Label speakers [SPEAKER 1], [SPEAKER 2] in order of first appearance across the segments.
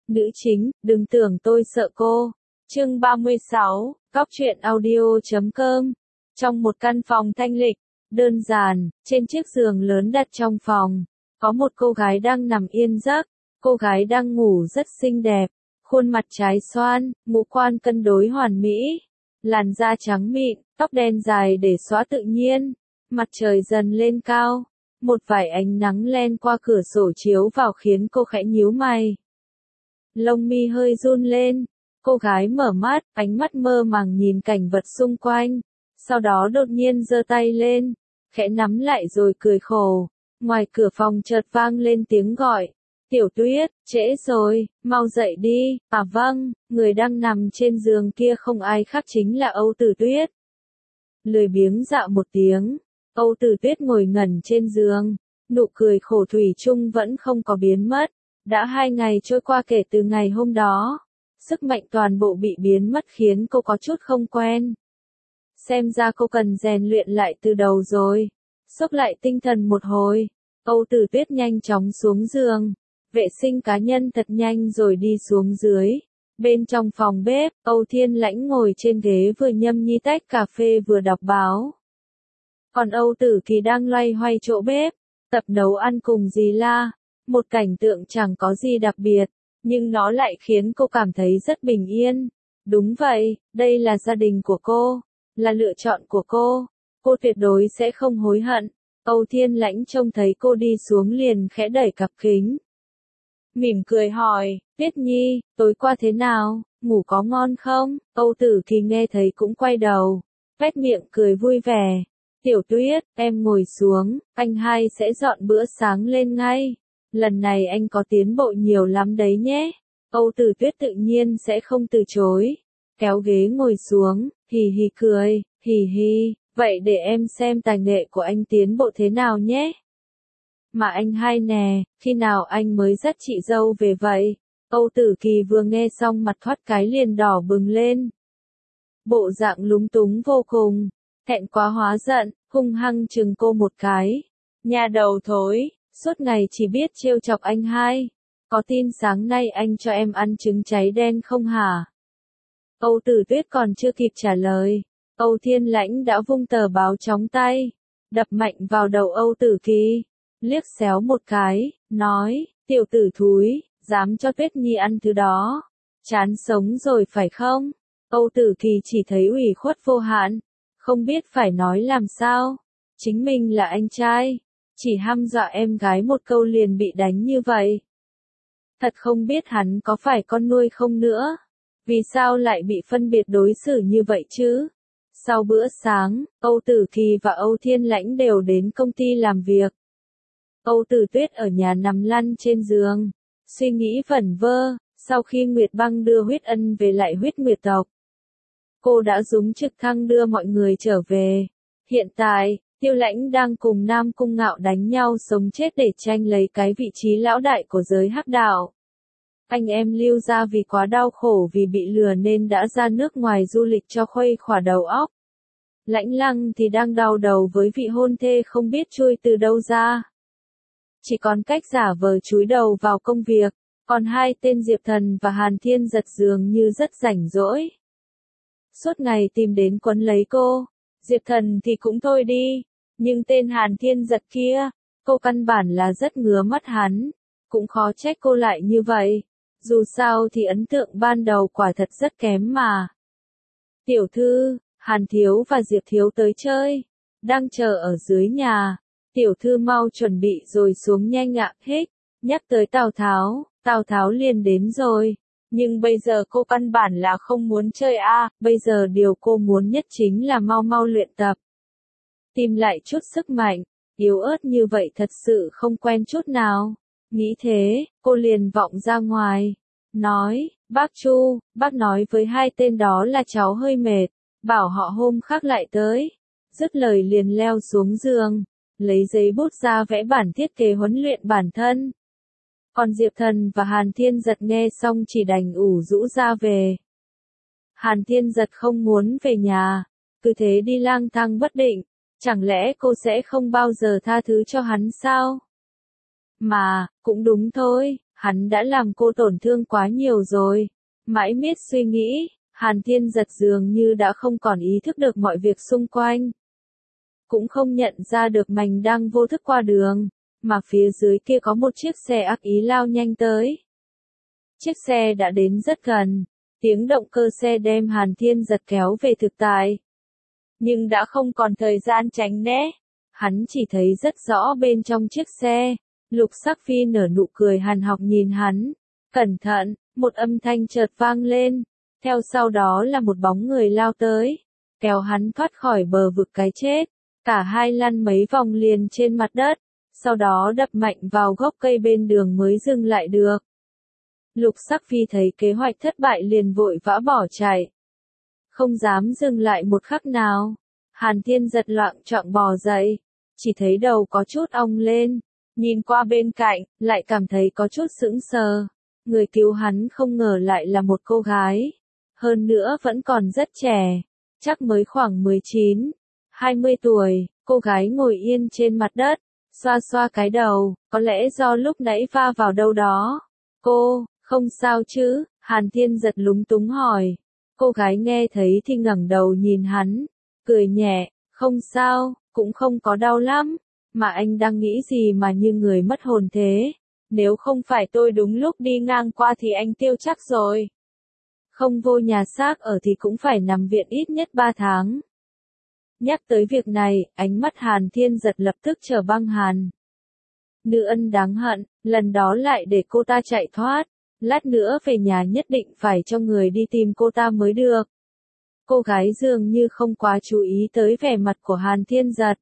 [SPEAKER 1] Nữ chính, đừng tưởng tôi sợ cô. Chương 36, Cóc truyện audio.com. Trong một căn phòng thanh lịch, đơn giản, trên chiếc giường lớn đặt trong phòng, có một cô gái đang nằm yên giấc. Cô gái đang ngủ rất xinh đẹp, khuôn mặt trái xoan, ngũ quan cân đối hoàn mỹ, làn da trắng mịn, tóc đen dài để xõa tự nhiên. Mặt trời dần lên cao, một vài ánh nắng len qua cửa sổ chiếu vào khiến cô khẽ nhíu mày. Lông mi hơi run lên, cô gái mở mắt, ánh mắt mơ màng nhìn cảnh vật xung quanh, sau đó đột nhiên giơ tay lên, khẽ nắm lại rồi cười khổ. Ngoài cửa phòng chợt vang lên tiếng gọi, Tiểu Tuyết, trễ rồi, mau dậy đi. À vâng, người đang nằm trên giường kia không ai khác chính là Âu Tử Tuyết. Lười biếng dạo một tiếng, Âu Tử Tuyết ngồi ngẩn trên giường, nụ cười khổ thủy chung vẫn không có biến mất. Đã 2 ngày trôi qua kể từ ngày hôm đó, sức mạnh toàn bộ bị biến mất khiến cô có chút không quen. Xem ra cô cần rèn luyện lại từ đầu rồi. Xốc lại tinh thần một hồi, Âu Tử Tuyết nhanh chóng xuống giường, vệ sinh cá nhân thật nhanh rồi đi xuống dưới. Bên trong phòng bếp, Âu Thiên Lãnh ngồi trên ghế vừa nhâm nhi tách cà phê vừa đọc báo. Còn Âu Tử Kỳ đang loay hoay chỗ bếp, tập nấu ăn cùng dì La. Một cảnh tượng chẳng có gì đặc biệt, nhưng nó lại khiến cô cảm thấy rất bình yên. Đúng vậy, đây là gia đình của cô, là lựa chọn của cô. Cô tuyệt đối sẽ không hối hận. Âu Thiên Lãnh trông thấy cô đi xuống liền khẽ đẩy cặp kính. Mỉm cười hỏi, Tuyết Nhi, tối qua thế nào, ngủ có ngon không? Âu Tử Kỳ nghe thấy cũng quay đầu, vét miệng cười vui vẻ. Tiểu Tuyết, em ngồi xuống, anh hai sẽ dọn bữa sáng lên ngay. Lần này anh có tiến bộ nhiều lắm đấy nhé. Âu Tử Tuyết tự nhiên sẽ không từ chối. Kéo ghế ngồi xuống, hì hì cười, hì hì, vậy để em xem tài nghệ của anh tiến bộ thế nào nhé. Mà anh hai nè, khi nào anh mới dắt chị dâu về vậy? Âu Tử Kỳ vừa nghe xong mặt thoát cái liền đỏ bừng lên. Bộ dạng lúng túng vô cùng, thẹn quá hóa giận, hung hăng chừng cô một cái. Nhà đầu thối, suốt ngày chỉ biết trêu chọc anh hai. Có tin sáng nay anh cho em ăn trứng cháy đen không hả? Âu Tử Tuyết còn chưa kịp trả lời, Âu Thiên Lãnh đã vung tờ báo trong tay, đập mạnh vào đầu Âu Tử Kỳ, liếc xéo một cái, nói, tiểu tử thúi, dám cho Tuyết Nhi ăn thứ đó, chán sống rồi phải không? Âu Tử Kỳ chỉ thấy ủy khuất vô hạn, không biết phải nói làm sao, chính mình là anh trai, chỉ hăm dọa em gái một câu liền bị đánh như vậy. Thật không biết hắn có phải con nuôi không nữa, vì sao lại bị phân biệt đối xử như vậy chứ? Sau bữa sáng, Âu Tử Kỳ và Âu Thiên Lãnh đều đến công ty làm việc. Âu Tử Tuyết ở nhà nằm lăn trên giường, suy nghĩ vẩn vơ, sau khi Nguyệt Băng đưa Huyết Ân về lại huyết nguyệt tộc. Cô đã dùng trực thăng đưa mọi người trở về. Hiện tại, Tiêu Lãnh đang cùng Nam Cung Ngạo đánh nhau sống chết để tranh lấy cái vị trí lão đại của giới hắc đạo. Anh em Lưu gia vì quá đau khổ vì bị lừa nên đã ra nước ngoài du lịch cho khuây khỏa đầu óc. Lãnh Lăng thì đang đau đầu với vị hôn thê không biết chui từ đâu ra. Chỉ còn cách giả vờ chúi đầu vào công việc, còn hai tên Diệp Thần và Hàn Thiên Giật dường như rất rảnh rỗi. Suốt ngày tìm đến quấn lấy cô, Diệp Thần thì cũng thôi đi, nhưng tên Hàn Thiên Giật kia, cô căn bản là rất ngứa mắt hắn, cũng khó trách cô lại như vậy, dù sao thì ấn tượng ban đầu quả thật rất kém mà. Tiểu thư, Hàn Thiếu và Diệp Thiếu tới chơi, đang chờ ở dưới nhà, tiểu thư mau chuẩn bị rồi xuống nhanh ạ. Hích, nhắc tới Tào Tháo liền đến rồi. Nhưng bây giờ cô căn bản là không muốn chơi bây giờ điều cô muốn nhất chính là mau mau luyện tập. Tìm lại chút sức mạnh, yếu ớt như vậy thật sự không quen chút nào. Nghĩ thế, cô liền vọng ra ngoài, nói, bác Chu, bác nói với hai tên đó là cháu hơi mệt, bảo họ hôm khác lại tới. Dứt lời liền leo xuống giường, lấy giấy bút ra vẽ bản thiết kế huấn luyện bản thân. Còn Diệp Thần và Hàn Thiên Giật nghe xong chỉ đành ủ rũ ra về. Hàn Thiên Giật không muốn về nhà, cứ thế đi lang thang bất định, chẳng lẽ cô sẽ không bao giờ tha thứ cho hắn sao? Mà, cũng đúng thôi, Hắn đã làm cô tổn thương quá nhiều rồi. Mãi miết suy nghĩ, Hàn Thiên Giật dường như đã không còn ý thức được mọi việc xung quanh. Cũng không nhận ra được mình đang vô thức qua đường, mà phía dưới kia có một chiếc xe ác ý lao nhanh tới. Chiếc xe đã đến rất gần, tiếng động cơ xe đem Hàn Thiên Giật kéo về thực tại. Nhưng đã không còn thời gian tránh né, hắn chỉ thấy rất rõ bên trong chiếc xe. Lục Sắc Phi nở nụ cười hàn học nhìn hắn. Cẩn thận, một âm thanh chợt vang lên. Theo sau đó là một bóng người lao tới, kéo hắn thoát khỏi bờ vực cái chết. Cả hai lăn mấy vòng liền trên mặt đất, sau đó đập mạnh vào gốc cây bên đường mới dừng lại được. Lục Sắc Phi thấy kế hoạch thất bại liền vội vã bỏ chạy. Không dám dừng lại một khắc nào. Hàn Thiên Giật loạng choạng bò dậy, chỉ thấy đầu có chút ong lên. Nhìn qua bên cạnh, lại cảm thấy có chút sững sờ. Người cứu hắn không ngờ lại là một cô gái. Hơn nữa vẫn còn rất trẻ, chắc mới khoảng 19, 20 tuổi. Cô gái ngồi yên trên mặt đất, xoa xoa cái đầu, có lẽ do lúc nãy va vào đâu đó. Cô, không sao chứ? Hàn Thiên Giật lúng túng hỏi. Cô gái nghe thấy thì ngẩng đầu nhìn hắn, cười nhẹ, không sao, cũng không có đau lắm. Mà anh đang nghĩ gì mà như người mất hồn thế? Nếu không phải tôi đúng lúc đi ngang qua thì anh tiêu chắc rồi. Không vô nhà xác ở thì cũng phải nằm viện ít nhất 3 tháng. Nhắc tới việc này, ánh mắt Hàn Thiên Giật lập tức trở băng hàn. Nữ ân đáng hận, lần đó lại để cô ta chạy thoát. Lát nữa về nhà nhất định phải cho người đi tìm cô ta mới được. Cô gái dường như không quá chú ý tới vẻ mặt của Hàn Thiên Giật.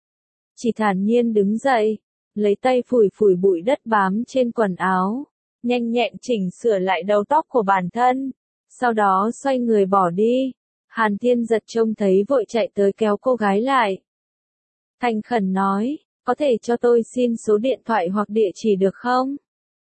[SPEAKER 1] Chỉ thản nhiên đứng dậy, lấy tay phủi phủi bụi đất bám trên quần áo, nhanh nhẹn chỉnh sửa lại đầu tóc của bản thân, sau đó xoay người bỏ đi. Hàn Thiên Giật trông thấy vội chạy tới kéo cô gái lại. Thành khẩn nói, có thể cho tôi xin số điện thoại hoặc địa chỉ được không?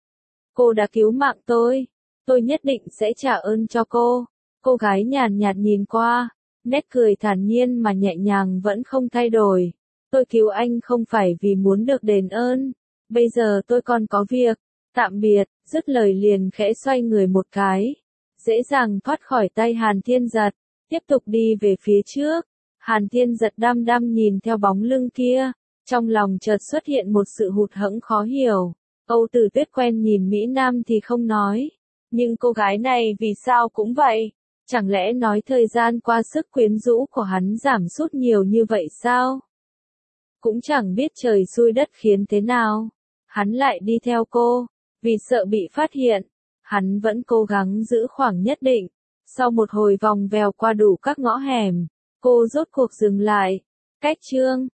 [SPEAKER 1] Cô đã cứu mạng tôi nhất định sẽ trả ơn cho cô. Cô gái nhàn nhạt nhìn qua, nét cười thản nhiên mà nhẹ nhàng vẫn không thay đổi. Tôi cứu anh không phải vì muốn được đền ơn. Bây giờ tôi còn có việc. Tạm biệt, dứt lời liền khẽ xoay người một cái. Dễ dàng thoát khỏi tay Hàn Thiên Giật, tiếp tục đi về phía trước. Hàn Thiên Giật đăm đăm nhìn theo bóng lưng kia, trong lòng chợt xuất hiện một sự hụt hẫng khó hiểu. Âu Tử Tuyết quen nhìn Mỹ Nam thì không nói, nhưng cô gái này vì sao cũng vậy? Chẳng lẽ nói thời gian qua sức quyến rũ của hắn giảm sút nhiều như vậy sao? Cũng chẳng biết trời xui đất khiến thế nào, hắn lại đi theo cô, vì sợ bị phát hiện, hắn vẫn cố gắng giữ khoảng nhất định. Sau một hồi vòng vèo qua đủ các ngõ hẻm, cô rốt cuộc dừng lại. Cách chương